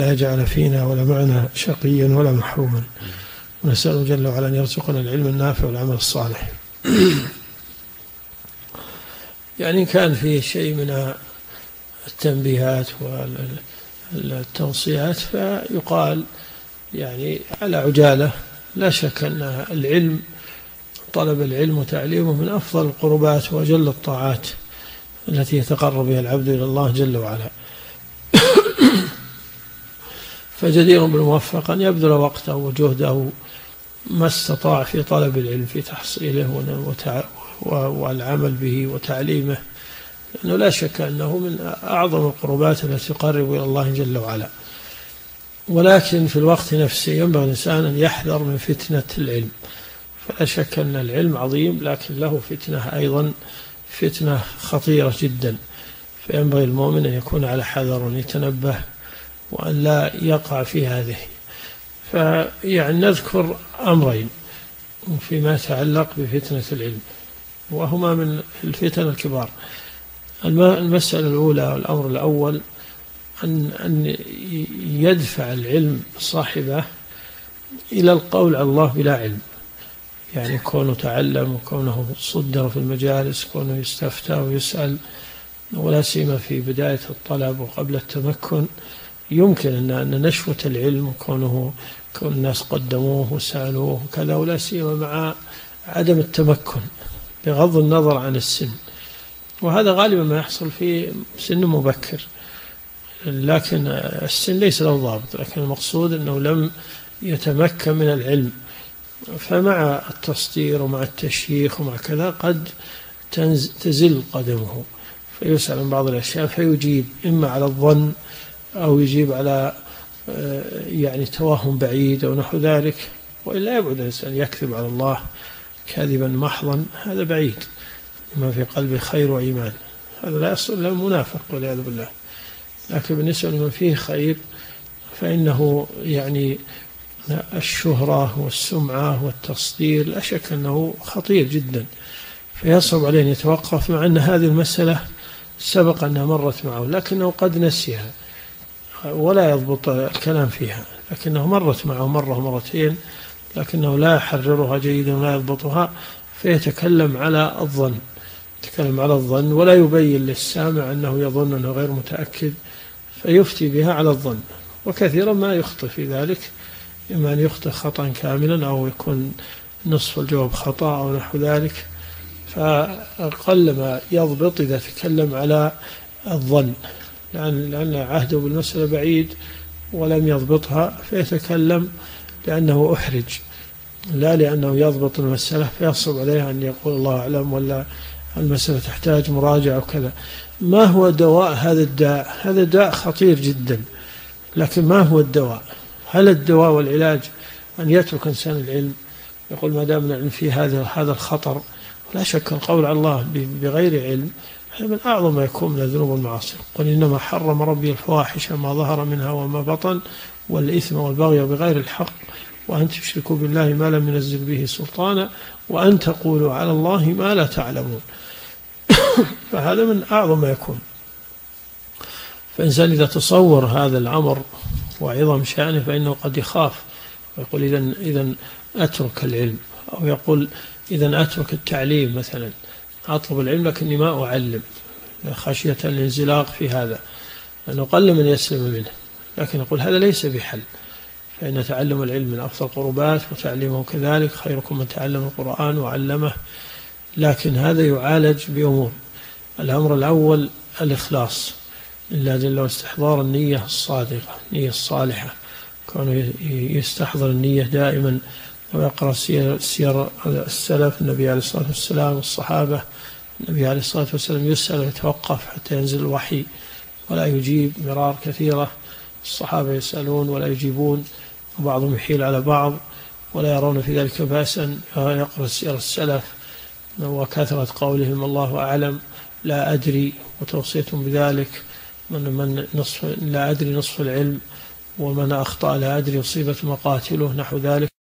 لا يجعل فينا ولا معنا شقيا ولا محروما، ونسأله جل وعلا أن يرزقنا العلم النافع والعمل الصالح. يعني كان فيه شيء من التنبيهات والتوصيات، فيقال يعني على عجالة: لا شك أن العلم، طلب العلم وتعليمه، من أفضل القربات وأجل الطاعات التي يتقرب بها العبد إلى الله جل وعلا. فجدير بالموفق أن يبذل وقته وجهده ما استطاع في طلب العلم، في تحصيله والعمل به وتعليمه، لأنه لا شك أنه من أعظم القربات التي تقرب إلى الله جل وعلا. ولكن في الوقت نفسه ينبغي الإنسان أن يحذر من فتنة العلم، فلا شك أن العلم عظيم، لكن له فتنة أيضا، فتنة خطيرة جدا، فينبغي المؤمن أن يكون على حذر وأن يتنبه وأن لا يقع في هذه. فيعني نذكر أمرين فيما يتعلق بفتنة العلم، وهما من الفتن الكبار. المسألة الأولى والأمر الأول أن يدفع العلم صاحبه إلى القول على الله بلا علم، يعني كونه تعلم وكونه صدر في المجالس، كونه يستفتى ويسأل، ولا سيما في بداية الطلب وقبل التمكن، يمكن أن نشوة العلم وكون الناس قدموه وسألوه وكذا، ولا سيما مع عدم التمكن بغض النظر عن السن، وهذا غالبا ما يحصل في سن مبكر، لكن السن ليس له ضابط، لكن المقصود أنه لم يتمكن من العلم، فمع التصدير ومع التشييخ ومع كذا قد تزل قدمه، فيسأل عن بعض الأشياء فيجيب إما على الظن أو يجيب على يعني توهم بعيد أو نحو ذلك، وإلا يبعد الإنسان يكذب على الله كذبا محضا، هذا بعيد، ما في قلبه خير وإيمان، هذا لا يصل إلا المنافق والعياذ بالله. لكن بالنسبة لمن فيه خير فإنه يعني الشهرة والسمعة والتصدير لا شك أنه خطير جدا، فيصعب عليه أن يتوقف، مع أن هذه المسألة سبق أنها مرت معه لكنه قد نسيها ولا يضبط الكلام فيها، لكنه مرت معه مرة ومرتين، لكنه لا يحررها جيدا ولا يضبطها، فيتكلم على الظن، يتكلم على الظن ولا يبين للسامع أنه يظن أنه غير متأكد، فيفتي بها على الظن، وكثيرا ما يخطئ في ذلك، إما أن يخطئ خطأ كاملا أو يكون نصف الجواب خطأ أو نحو ذلك، فأقل ما يضبط إذا تكلم على الظن، لأن عهده بالمسألة بعيد ولم يضبطها، فيتكلم لأنه أحرج، لا لأنه يضبط المسألة فيصعب عليه أن يقول الله أعلم، ولا المسألة تحتاج مراجعة وكذا. ما هو دواء هذا الداء؟ هذا داء خطير جدا، لكن ما هو الدواء؟ هل الدواء والعلاج أن يترك إنسان العلم، يقول ما دام العلم فيه هذا الخطر؟ لا شك القول على الله بغير علم من أعظم ما يكون من الذنوب والمعاصي. قل إنما حرم ربي الفواحش ما ظهر منها وما بطن والإثم والبغي بغير الحق وأن تشركوا بالله ما لم ينزل به سلطانا وأن تقولوا على الله ما لا تعلمون. فهذا من أعظم ما يكون. فإنسان إذا تصور هذا الأمر وعظم شأنه فإنه قد يخاف ويقول إذن أترك العلم، أو يقول إذن أترك التعليم مثلا، أطلب العلم لكني ما أعلم خشية الانزلاق في هذا، لأنه قل من يسلم منه. لكن يقول هذا ليس بحل، فإن تعلم العلم من أفضل القربات وتعليمه كذلك، خيركم من تعلم القرآن وعلمه. لكن هذا يعالج بأمور. الأمر الأول الإخلاص لله جل وعلا، استحضار النية الصادقة، النية الصالحة، كونه يستحضر النية دائما ويقرأ سير السلف، النبي عليه الصلاة والسلام والصحابة. النبي عليه الصلاة والسلام يسأل ويتوقف حتى ينزل الوحي ولا يجيب مرار كثيرة، الصحابة يسألون ولا يجيبون، وبعضهم يحيل على بعض ولا يرون في ذلك بأسا، يقرأ سير السلف وكثرة قولهم الله أعلم، لا أدري، وتوصيتهم بذلك، من نصف لا أدري نصف العلم، ومن أخطأ لا أدري أصيبت مقاتله، نحو ذلك.